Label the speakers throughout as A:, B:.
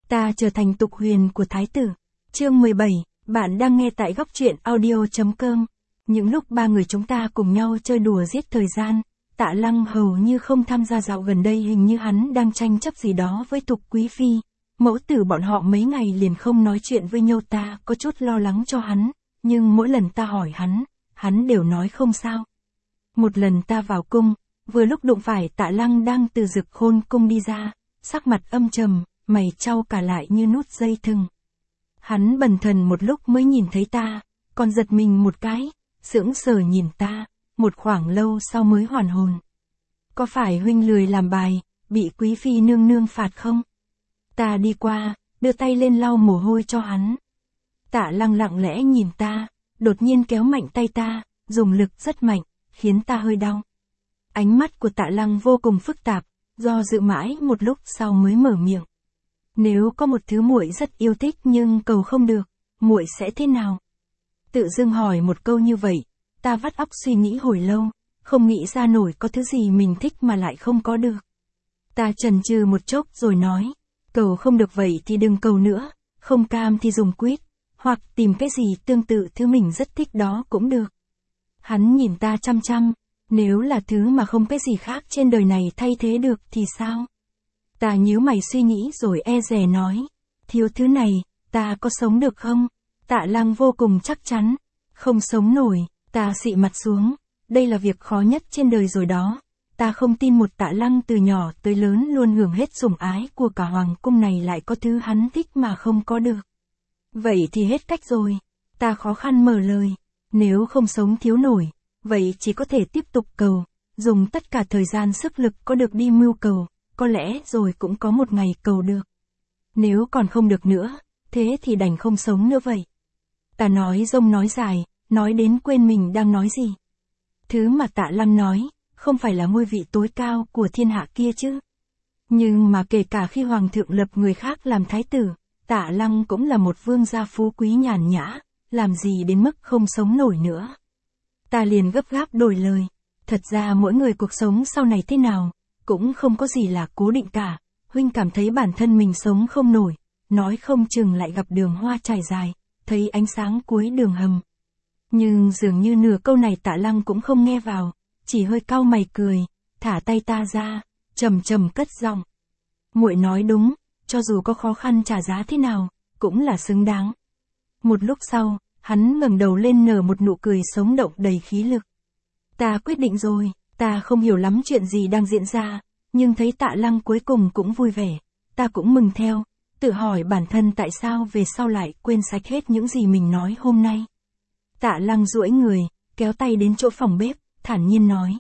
A: Ta trở thành tục huyền của thái tử. Chương 17, bạn đang nghe tại góc truyện audio.com. Những lúc ba người chúng ta cùng nhau chơi đùa giết thời gian, Tạ Lăng hầu như không tham gia, dạo gần đây hình như hắn đang tranh chấp gì đó với Tục quý phi. Mẫu tử bọn họ mấy ngày liền không nói chuyện với nhau, ta có chút lo lắng cho hắn, nhưng mỗi lần ta hỏi hắn đều nói không sao. Một lần ta vào cung, vừa lúc đụng phải Tạ Lăng đang từ Dực Khôn cung đi ra, sắc mặt âm trầm, mày chau cả lại như nút dây thừng. Hắn bần thần một lúc mới nhìn thấy ta, còn giật mình một cái, sững sờ nhìn ta, một khoảng lâu sau mới hoàn hồn. Có phải huynh lười làm bài, bị quý phi nương nương phạt không? Ta đi qua, đưa tay lên lau mồ hôi cho hắn. Tạ Lăng lặng lẽ nhìn ta, đột nhiên kéo mạnh tay ta, dùng lực rất mạnh, khiến ta hơi đau. Ánh mắt của Tạ Lăng vô cùng phức tạp, do dự mãi một lúc sau mới mở miệng. Nếu có một thứ muội rất yêu thích nhưng cầu không được, muội sẽ thế nào? Tự dưng hỏi một câu như vậy, ta vắt óc suy nghĩ hồi lâu, không nghĩ ra nổi có thứ gì mình thích mà lại không có được. Ta chần chừ một chốc rồi nói, cầu không được vậy thì đừng cầu nữa, không cam thì dùng quýt, hoặc tìm cái gì tương tự thứ mình rất thích đó cũng được. Hắn nhìn ta chăm chăm, nếu là thứ mà không cái gì khác trên đời này thay thế được thì sao? Ta nhíu mày suy nghĩ rồi e dè nói, thiếu thứ này, ta có sống được không? Tạ Lăng vô cùng chắc chắn, không sống nổi. Ta xị mặt xuống, đây là việc khó nhất trên đời rồi đó. Ta không tin một Tạ Lăng từ nhỏ tới lớn luôn hưởng hết sủng ái của cả hoàng cung này lại có thứ hắn thích mà không có được. Vậy thì hết cách rồi. Ta khó khăn mở lời, nếu không sống thiếu nổi, vậy chỉ có thể tiếp tục cầu, dùng tất cả thời gian sức lực có được đi mưu cầu, có lẽ rồi cũng có một ngày cầu được. Nếu còn không được nữa, thế thì đành không sống nữa vậy. Ta nói rông nói dài, nói đến quên mình đang nói gì. Thứ mà Tạ Lăng nói, không phải là ngôi vị tối cao của thiên hạ kia chứ. Nhưng mà kể cả khi hoàng thượng lập người khác làm thái tử, Tạ Lăng cũng là một vương gia phú quý nhàn nhã, làm gì đến mức không sống nổi nữa. Ta liền gấp gáp đổi lời, thật ra mỗi người cuộc sống sau này thế nào, cũng không có gì là cố định cả. Huynh cảm thấy bản thân mình sống không nổi, nói không chừng lại gặp đường hoa trải dài, thấy ánh sáng cuối đường hầm. Nhưng dường như nửa câu này Tạ Lăng cũng không nghe vào, chỉ hơi cau mày cười, thả tay ta ra, trầm trầm cất giọng. Muội nói đúng, cho dù có khó khăn trả giá thế nào, cũng là xứng đáng. Một lúc sau, hắn ngẩng đầu lên nở một nụ cười sống động đầy khí lực. Ta quyết định rồi, ta không hiểu lắm chuyện gì đang diễn ra, nhưng thấy Tạ Lăng cuối cùng cũng vui vẻ, ta cũng mừng theo, tự hỏi bản thân tại sao về sau lại quên sạch hết những gì mình nói hôm nay. Tạ Lăng duỗi người, kéo tay đến chỗ phòng bếp, thản nhiên nói.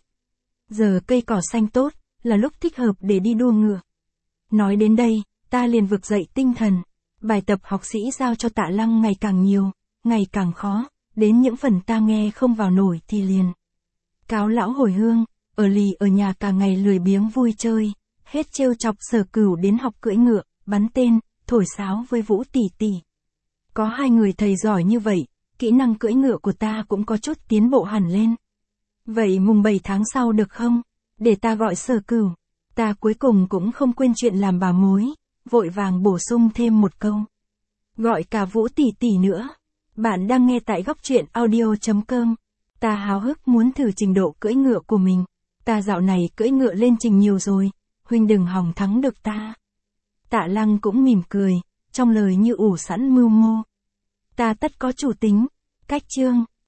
A: Giờ cây cỏ xanh tốt, là lúc thích hợp để đi đua ngựa. Nói đến đây, ta liền vực dậy tinh thần. Bài tập học sĩ giao cho Tạ Lăng ngày càng nhiều, ngày càng khó, đến những phần ta nghe không vào nổi thì liền cáo lão hồi hương, ở lì ở nhà cả ngày lười biếng vui chơi, hết trêu chọc Sở Cửu đến học cưỡi ngựa, bắn tên, thổi sáo với Vũ tỷ tỷ. Có hai người thầy giỏi như vậy, kỹ năng cưỡi ngựa của ta cũng có chút tiến bộ hẳn lên. Vậy mùng 7 tháng sau được không? Để ta gọi Sở Cửu. Ta cuối cùng cũng không quên chuyện làm bà mối, vội vàng bổ sung thêm một câu. Gọi cả Vũ tỷ tỷ nữa. Bạn đang nghe tại góc truyện audio.com. Ta háo hức muốn thử trình độ cưỡi ngựa của mình. Ta dạo này cưỡi ngựa lên trình nhiều rồi, huynh đừng hòng thắng được ta. Tạ Lăng cũng mỉm cười, trong lời như ủ sẵn mưu mô. Ta tất có chủ tính. Cách chương.